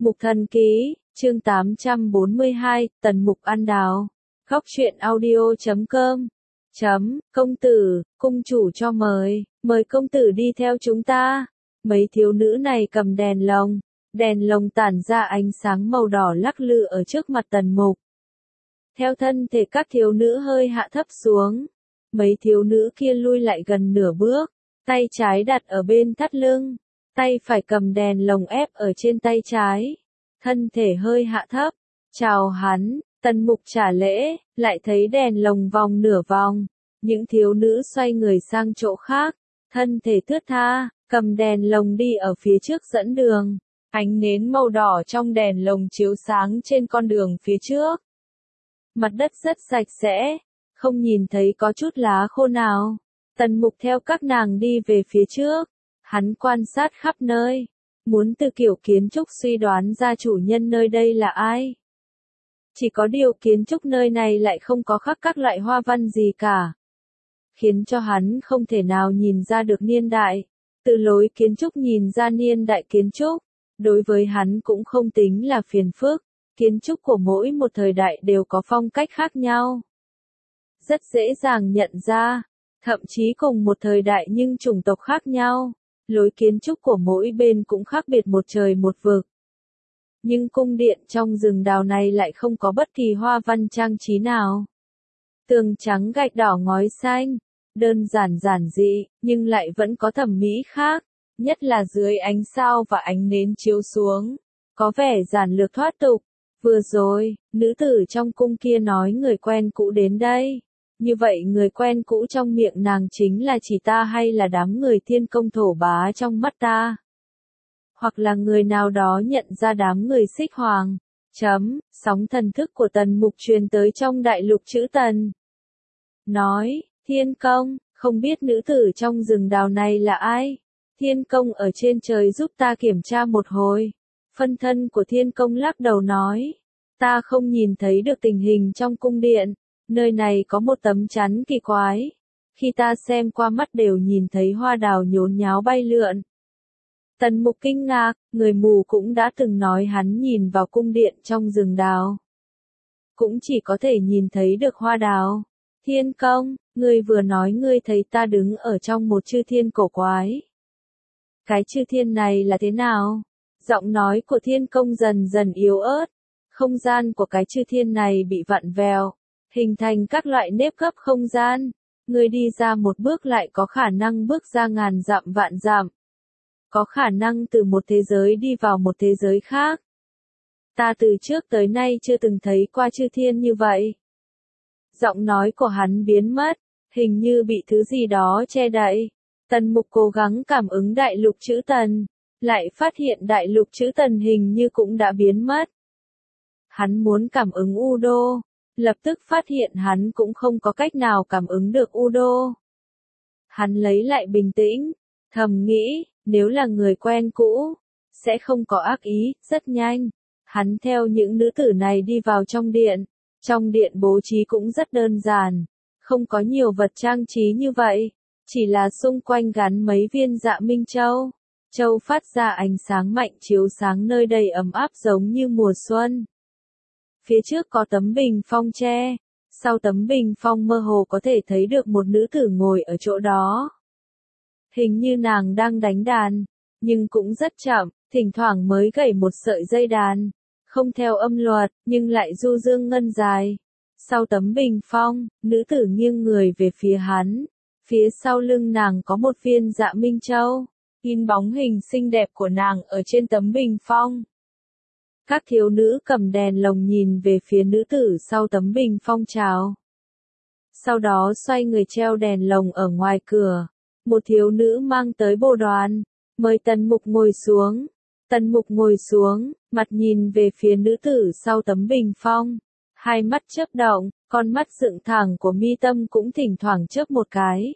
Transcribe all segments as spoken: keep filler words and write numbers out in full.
Mục Thần Ký, chương tám trăm bốn mươi hai, Tần Mục ăn đào. Góc truyện audio chấm com. Chấm, công tử, cung chủ cho mời, mời công tử đi theo chúng ta. Mấy thiếu nữ này cầm đèn lồng, đèn lồng tản ra ánh sáng màu đỏ lắc lư ở trước mặt Tần Mục. Theo thân thể các thiếu nữ hơi hạ thấp xuống, mấy thiếu nữ kia lui lại gần nửa bước, tay trái đặt ở bên thắt lưng, tay phải cầm đèn lồng ép ở trên tay trái, thân thể hơi hạ thấp, chào hắn. Tần Mục trả lễ, lại thấy đèn lồng vòng nửa vòng, những thiếu nữ xoay người sang chỗ khác, thân thể thướt tha, cầm đèn lồng đi ở phía trước dẫn đường, ánh nến màu đỏ trong đèn lồng chiếu sáng trên con đường phía trước. Mặt đất rất sạch sẽ, không nhìn thấy có chút lá khô nào. Tần Mục theo các nàng đi về phía trước, hắn quan sát khắp nơi, muốn từ kiểu kiến trúc suy đoán ra chủ nhân nơi đây là ai. Chỉ có điều kiến trúc nơi này lại không có khắc các loại hoa văn gì cả, khiến cho hắn không thể nào nhìn ra được niên đại. Từ lối kiến trúc nhìn ra niên đại kiến trúc, đối với hắn cũng không tính là phiền phức. Kiến trúc của mỗi một thời đại đều có phong cách khác nhau, rất dễ dàng nhận ra, thậm chí cùng một thời đại nhưng chủng tộc khác nhau, lối kiến trúc của mỗi bên cũng khác biệt một trời một vực. Nhưng cung điện trong rừng đào này lại không có bất kỳ hoa văn trang trí nào. Tường trắng gạch đỏ ngói xanh, đơn giản giản dị, nhưng lại vẫn có thẩm mỹ khác, nhất là dưới ánh sao và ánh nến chiếu xuống, có vẻ giản lược thoát tục. Vừa rồi, nữ tử trong cung kia nói người quen cũ đến đây. Như vậy người quen cũ trong miệng nàng chính là chỉ ta hay là đám người thiên công thổ bá trong mắt ta? Hoặc là người nào đó nhận ra đám người xích hoàng. Chấm, sóng thần thức của Tần Mục truyền tới trong đại lục chữ Tần. Nói, thiên công, không biết nữ tử trong rừng đào này là ai? Thiên công ở trên trời giúp ta kiểm tra một hồi. Phân thân của thiên công lắc đầu nói, ta không nhìn thấy được tình hình trong cung điện, nơi này có một tấm chắn kỳ quái. Khi ta xem qua mắt đều nhìn thấy hoa đào nhốn nháo bay lượn. Tần Mục kinh ngạc, người mù cũng đã từng nói hắn nhìn vào cung điện trong rừng đào, cũng chỉ có thể nhìn thấy được hoa đào. Thiên công, ngươi vừa nói ngươi thấy ta đứng ở trong một chư thiên cổ quái. Cái chư thiên này là thế nào? Giọng nói của thiên công dần dần yếu ớt, không gian của cái chư thiên này bị vặn vẹo, hình thành các loại nếp gấp không gian. Ngươi đi ra một bước lại có khả năng bước ra ngàn dặm vạn dặm. Có khả năng từ một thế giới đi vào một thế giới khác. Ta từ trước tới nay chưa từng thấy qua chư thiên như vậy. Giọng nói của hắn biến mất, hình như bị thứ gì đó che đậy. Tần Mục cố gắng cảm ứng đại lục chữ Tần, lại phát hiện đại lục chữ Tần hình như cũng đã biến mất. Hắn muốn cảm ứng U Đô, lập tức phát hiện hắn cũng không có cách nào cảm ứng được U Đô. Hắn lấy lại bình tĩnh, thầm nghĩ, nếu là người quen cũ, sẽ không có ác ý. Rất nhanh, hắn theo những nữ tử này đi vào trong điện. Trong điện bố trí cũng rất đơn giản, không có nhiều vật trang trí như vậy, chỉ là xung quanh gắn mấy viên dạ minh châu. Châu phát ra ánh sáng mạnh chiếu sáng nơi đây ấm áp giống như mùa xuân. Phía trước có tấm bình phong tre, sau tấm bình phong mơ hồ có thể thấy được một nữ tử ngồi ở chỗ đó. Hình như nàng đang đánh đàn, nhưng cũng rất chậm, thỉnh thoảng mới gảy một sợi dây đàn, không theo âm luật, nhưng lại du dương ngân dài. Sau tấm bình phong, nữ tử nghiêng người về phía hắn, phía sau lưng nàng có một viên dạ minh châu, in bóng hình xinh đẹp của nàng ở trên tấm bình phong. Các thiếu nữ cầm đèn lồng nhìn về phía nữ tử sau tấm bình phong chào. Sau đó xoay người treo đèn lồng ở ngoài cửa. Một thiếu nữ mang tới bồ đoàn, mời Tần Mục ngồi xuống. Tần Mục ngồi xuống, mặt nhìn về phía nữ tử sau tấm bình phong. Hai mắt chớp động, con mắt dựng thẳng của mi tâm cũng thỉnh thoảng chớp một cái.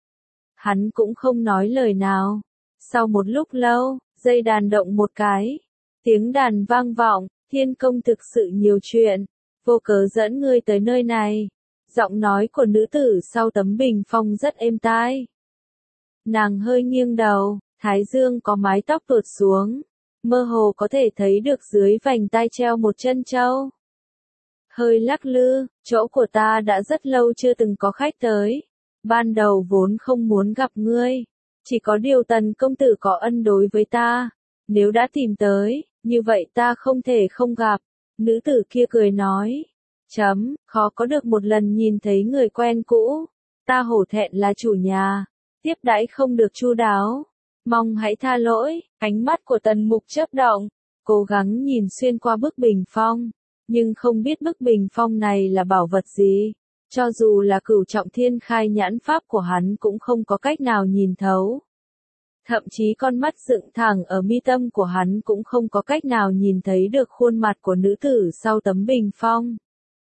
Hắn cũng không nói lời nào. Sau một lúc lâu, dây đàn động một cái. Tiếng đàn vang vọng, thiên công thực sự nhiều chuyện. Vô cớ dẫn ngươi tới nơi này. Giọng nói của nữ tử sau tấm bình phong rất êm tai. Nàng hơi nghiêng đầu, thái dương có mái tóc tuột xuống. mơ hồ có thể thấy được dưới vành tai treo một chân trâu. Hơi lắc lư, chỗ của ta đã rất lâu chưa từng có khách tới. Ban đầu vốn không muốn gặp ngươi, chỉ có điều Tần công tử có ân đối với ta. Nếu đã tìm tới, như vậy ta không thể không gặp. Nữ tử kia cười nói. Chấm, khó có được một lần nhìn thấy người quen cũ. Ta hổ thẹn là chủ nhà, tiếp đãi không được chu đáo. Mong hãy tha lỗi. Ánh mắt của Tần Mục chớp động, cố gắng nhìn xuyên qua bức bình phong, nhưng không biết bức bình phong này là bảo vật gì. Cho dù là Cửu Trọng Thiên Khai nhãn pháp của hắn cũng không có cách nào nhìn thấu. Thậm chí con mắt dựng thẳng ở mi tâm của hắn cũng không có cách nào nhìn thấy được khuôn mặt của nữ tử sau tấm bình phong.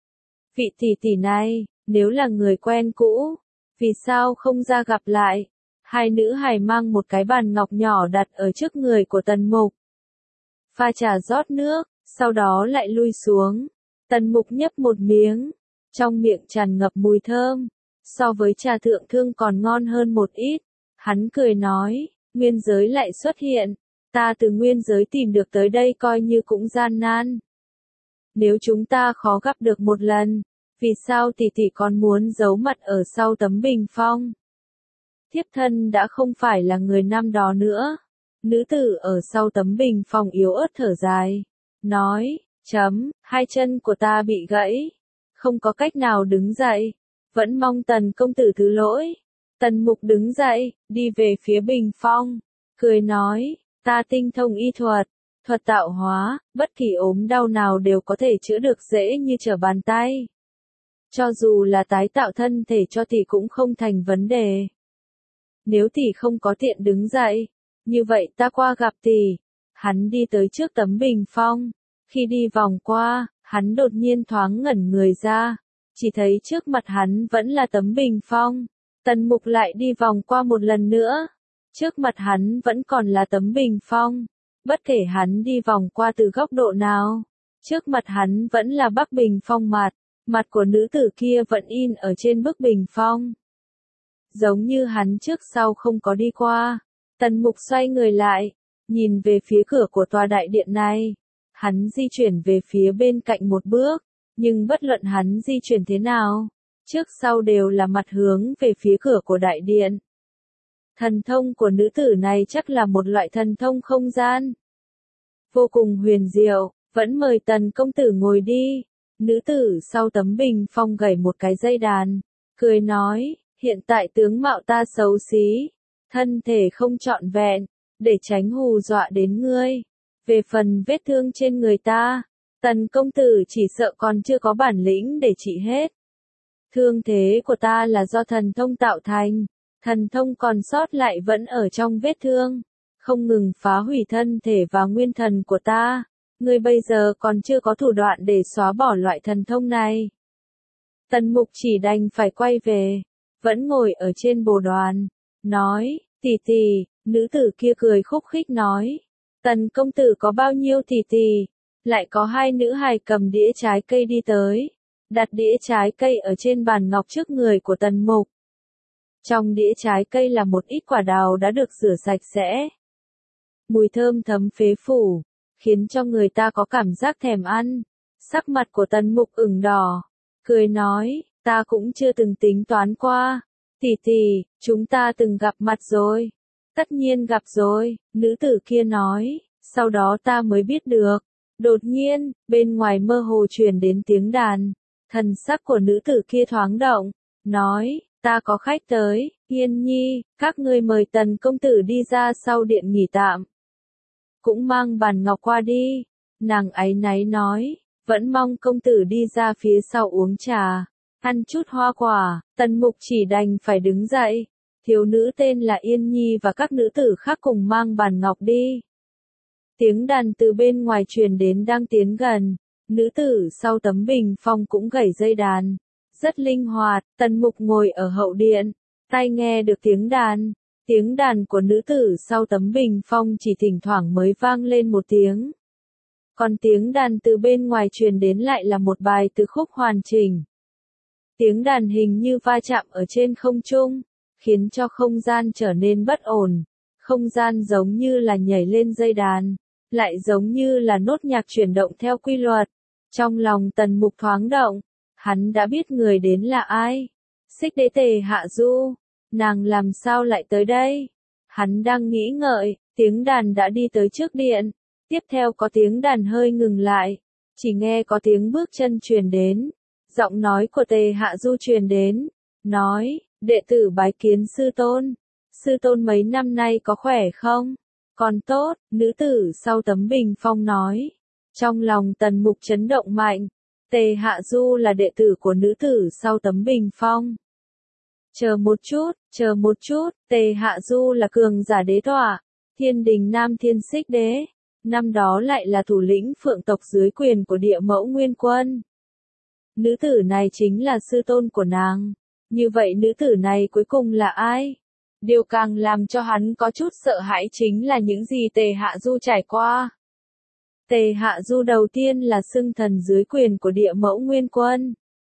Vị tỷ tỷ này, nếu là người quen cũ, vì sao không ra gặp lại? Hai nữ hài mang một cái bàn ngọc nhỏ đặt ở trước người của Tần Mục. Pha trà rót nước, sau đó lại lui xuống. Tần Mục nhấp một miếng, trong miệng tràn ngập mùi thơm, so với trà thượng thương còn ngon hơn một ít. Hắn cười nói, nguyên giới lại xuất hiện, ta từ nguyên giới tìm được tới đây coi như cũng gian nan. Nếu chúng ta khó gặp được một lần, vì sao tỷ tỷ còn muốn giấu mặt ở sau tấm bình phong? Thiếp thân đã không phải là người năm đó nữa. Nữ tử ở sau tấm bình phong yếu ớt thở dài, nói, chấm, hai chân của ta bị gãy, không có cách nào đứng dậy, vẫn mong Tần công tử thứ lỗi. Tần Mục đứng dậy, đi về phía bình phong, cười nói, ta tinh thông y thuật, thuật tạo hóa, bất kỳ ốm đau nào đều có thể chữa được dễ như trở bàn tay. Cho dù là tái tạo thân thể cho tỷ cũng không thành vấn đề. Nếu tỷ không có tiện đứng dậy, như vậy ta qua gặp tỷ. Hắn đi tới trước tấm bình phong, khi đi vòng qua, hắn đột nhiên thoáng ngẩn người ra, chỉ thấy trước mặt hắn vẫn là tấm bình phong. Tần Mục lại đi vòng qua một lần nữa, trước mặt hắn vẫn còn là tấm bình phong. Bất kể hắn đi vòng qua từ góc độ nào, trước mặt hắn vẫn là bức bình phong mặt, mặt của nữ tử kia vẫn in ở trên bức bình phong. Giống như hắn trước sau không có đi qua. Tần Mục xoay người lại, nhìn về phía cửa của tòa đại điện này. Hắn di chuyển về phía bên cạnh một bước, nhưng bất luận hắn di chuyển thế nào, trước sau đều là mặt hướng về phía cửa của đại điện. Thần thông của nữ tử này chắc là một loại thần thông không gian. Vô cùng huyền diệu, vẫn mời Tần công tử ngồi đi. Nữ tử sau tấm bình phong gảy một cái dây đàn, cười nói, hiện tại tướng mạo ta xấu xí, thân thể không trọn vẹn, để tránh hù dọa đến ngươi. Về phần vết thương trên người ta, Tần công tử chỉ sợ còn chưa có bản lĩnh để trị hết. Thương thế của ta là do thần thông tạo thành, thần thông còn sót lại vẫn ở trong vết thương, không ngừng phá hủy thân thể và nguyên thần của ta. Ngươi bây giờ còn chưa có thủ đoạn để xóa bỏ loại thần thông này. Tần Mục chỉ đành phải quay về, vẫn ngồi ở trên bồ đoàn, nói, tỷ tỷ. Nữ tử kia cười khúc khích nói, Tần công tử có bao nhiêu tỷ tỷ? Lại có hai nữ hài cầm đĩa trái cây đi tới, đặt đĩa trái cây ở trên bàn ngọc trước người của Tần Mục. Trong đĩa trái cây là một ít quả đào đã được rửa sạch sẽ. Mùi thơm thấm phế phủ, khiến cho người ta có cảm giác thèm ăn. Sắc mặt của Tần Mục ửng đỏ, cười nói, ta cũng chưa từng tính toán qua. Tỷ tỷ, chúng ta từng gặp mặt rồi. Tất nhiên gặp rồi, nữ tử kia nói, sau đó ta mới biết được. Đột nhiên, bên ngoài mơ hồ truyền đến tiếng đàn, thần sắc của nữ tử kia thoáng động, nói, ta có khách tới, Yên Nhi, các ngươi mời Tần công tử đi ra sau điện nghỉ tạm. Cũng mang bàn ngọc qua đi. Nàng áy náy nói, vẫn mong công tử đi ra phía sau uống trà, ăn chút hoa quả. Tần Mục chỉ đành phải đứng dậy. Thiếu nữ tên là Yên Nhi và các nữ tử khác cùng mang bàn ngọc đi. Tiếng đàn từ bên ngoài truyền đến đang tiến gần. Nữ tử sau tấm bình phong cũng gảy dây đàn, rất linh hoạt. Tần Mục ngồi ở hậu điện, tai nghe được tiếng đàn. Tiếng đàn của nữ tử sau tấm bình phong chỉ thỉnh thoảng mới vang lên một tiếng. Còn tiếng đàn từ bên ngoài truyền đến lại là một bài từ khúc hoàn chỉnh. Tiếng đàn hình như va chạm ở trên không trung, khiến cho không gian trở nên bất ổn. Không gian giống như là nhảy lên dây đàn, lại giống như là nốt nhạc chuyển động theo quy luật. Trong lòng Tần Mục thoáng động, hắn đã biết người đến là ai. Xích Đế Tề Hạ Du, nàng làm sao lại tới đây? Hắn đang nghĩ ngợi, tiếng đàn đã đi tới trước điện, tiếp theo có tiếng đàn hơi ngừng lại, chỉ nghe có tiếng bước chân truyền đến, giọng nói của Tề Hạ Du truyền đến, nói, đệ tử bái kiến sư tôn, sư tôn mấy năm nay có khỏe không? Còn tốt, nữ tử sau tấm bình phong nói. Trong lòng Tần Mục chấn động mạnh, Tề Hạ Du là đệ tử của nữ tử sau tấm bình phong. Chờ một chút, chờ một chút, Tề Hạ Du là cường giả đế tọa, thiên đình Nam Thiên Xích Đế, năm đó lại là thủ lĩnh phượng tộc dưới quyền của địa mẫu Nguyên Quân. Nữ tử này chính là sư tôn của nàng, như vậy nữ tử này cuối cùng là ai? Điều càng làm cho hắn có chút sợ hãi chính là những gì Tề Hạ Du trải qua. Tề Hạ Du đầu tiên là xưng thần dưới quyền của địa mẫu Nguyên Quân.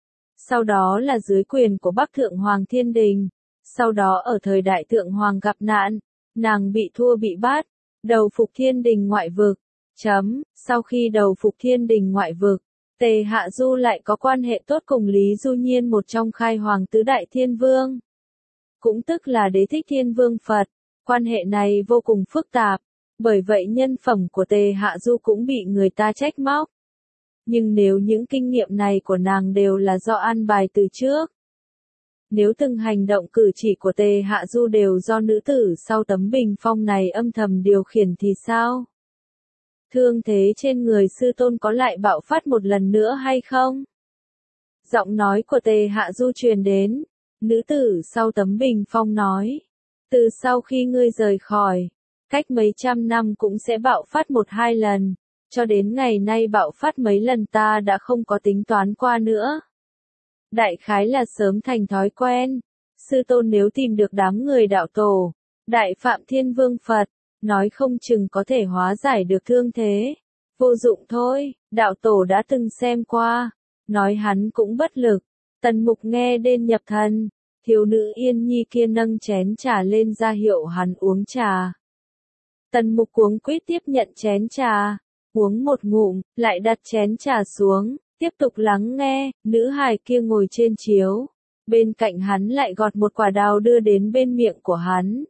Sau đó là dưới quyền của Bắc Thượng Hoàng Thiên Đình. Sau đó ở thời đại Thượng Hoàng gặp nạn, nàng bị thua bị bắt, đầu phục Thiên Đình ngoại vực. Chấm, sau khi đầu phục Thiên Đình ngoại vực, Tề Hạ Du lại có quan hệ tốt cùng Lý Du Nhiên, một trong khai hoàng tứ đại thiên vương. Cũng tức là đế thích thiên vương Phật. Quan hệ này vô cùng phức tạp, bởi vậy nhân phẩm của Tề Hạ Du cũng bị người ta trách móc. Nhưng nếu những kinh nghiệm này của nàng đều là do an bài từ trước, nếu từng hành động cử chỉ của Tề Hạ Du đều do nữ tử sau tấm bình phong này âm thầm điều khiển thì sao? Thương thế trên người sư tôn có lại bạo phát một lần nữa hay không? Giọng nói của Tề Hạ Du truyền đến, nữ tử sau tấm bình phong nói, từ sau khi ngươi rời khỏi, cách mấy trăm năm cũng sẽ bạo phát một hai lần, cho đến ngày nay bạo phát mấy lần ta đã không có tính toán qua nữa. Đại khái là sớm thành thói quen, sư tôn nếu tìm được đám người đạo tổ, đại phạm thiên vương Phật, nói không chừng có thể hóa giải được thương thế. Vô dụng thôi, đạo tổ đã từng xem qua, nói hắn cũng bất lực. Tần Mục nghe đến nhập thần, thiếu nữ Yên Nhi kia nâng chén trà lên ra hiệu hắn uống trà. Tần Mục cuống quýt tiếp nhận chén trà, uống một ngụm, lại đặt chén trà xuống, tiếp tục lắng nghe. Nữ hài kia ngồi trên chiếu, bên cạnh hắn lại gọt một quả đào đưa đến bên miệng của hắn.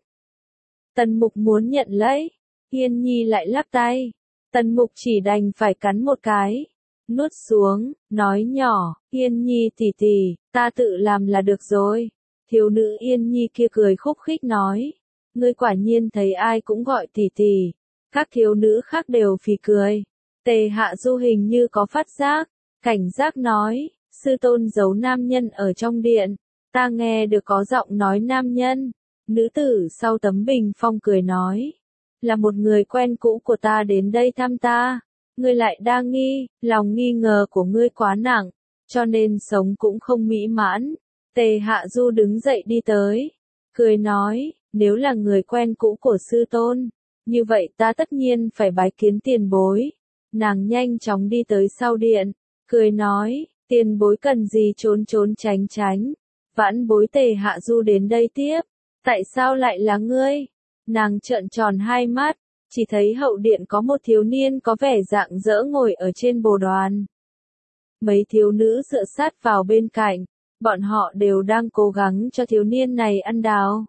Tần Mục muốn nhận lấy, Yên Nhi lại lắc tay, Tần Mục chỉ đành phải cắn một cái, nuốt xuống, nói nhỏ, Yên Nhi tỷ tỷ, ta tự làm là được rồi. Thiếu nữ Yên Nhi kia cười khúc khích nói, ngươi quả nhiên thấy ai cũng gọi tỷ tỷ. Các thiếu nữ khác đều phì cười. Tề Hạ Du hình như có phát giác, cảnh giác nói, sư tôn giấu nam nhân ở trong điện, ta nghe được có giọng nói nam nhân. Nữ tử sau tấm bình phong cười nói, là một người quen cũ của ta đến đây thăm ta, ngươi lại đa nghi, lòng nghi ngờ của ngươi quá nặng, cho nên sống cũng không mỹ mãn. Tề Hạ Du đứng dậy đi tới, cười nói, nếu là người quen cũ của sư tôn, như vậy ta tất nhiên phải bái kiến tiền bối. Nàng nhanh chóng đi tới sau điện, cười nói, tiền bối cần gì trốn trốn tránh tránh. Vãn bối Tề Hạ Du đến đây tiếp, tại sao lại là ngươi? Nàng trợn tròn hai mắt, chỉ thấy hậu điện có một thiếu niên có vẻ rạng rỡ ngồi ở trên bồ đoàn. Mấy thiếu nữ dựa sát vào bên cạnh, bọn họ đều đang cố gắng cho thiếu niên này ăn đào.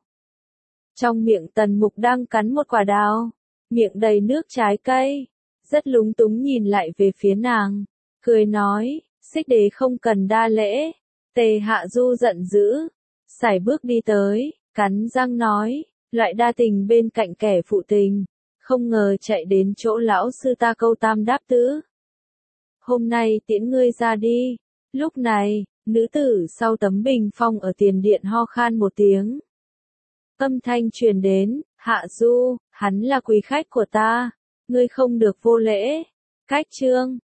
Trong miệng Tần Mục đang cắn một quả đào, miệng đầy nước trái cây, rất lúng túng nhìn lại về phía nàng, cười nói, Xích Đế không cần đa lễ. Tề Hạ Du giận dữ, sải bước đi tới, cắn răng nói, loại đa tình bên cạnh kẻ phụ tình, không ngờ chạy đến chỗ lão sư ta câu tam đáp tứ. Hôm nay tiễn ngươi ra đi. Lúc này, nữ tử sau tấm bình phong ở tiền điện ho khan một tiếng. Âm thanh truyền đến, Hạ Du, hắn là quý khách của ta, ngươi không được vô lễ. Cách chương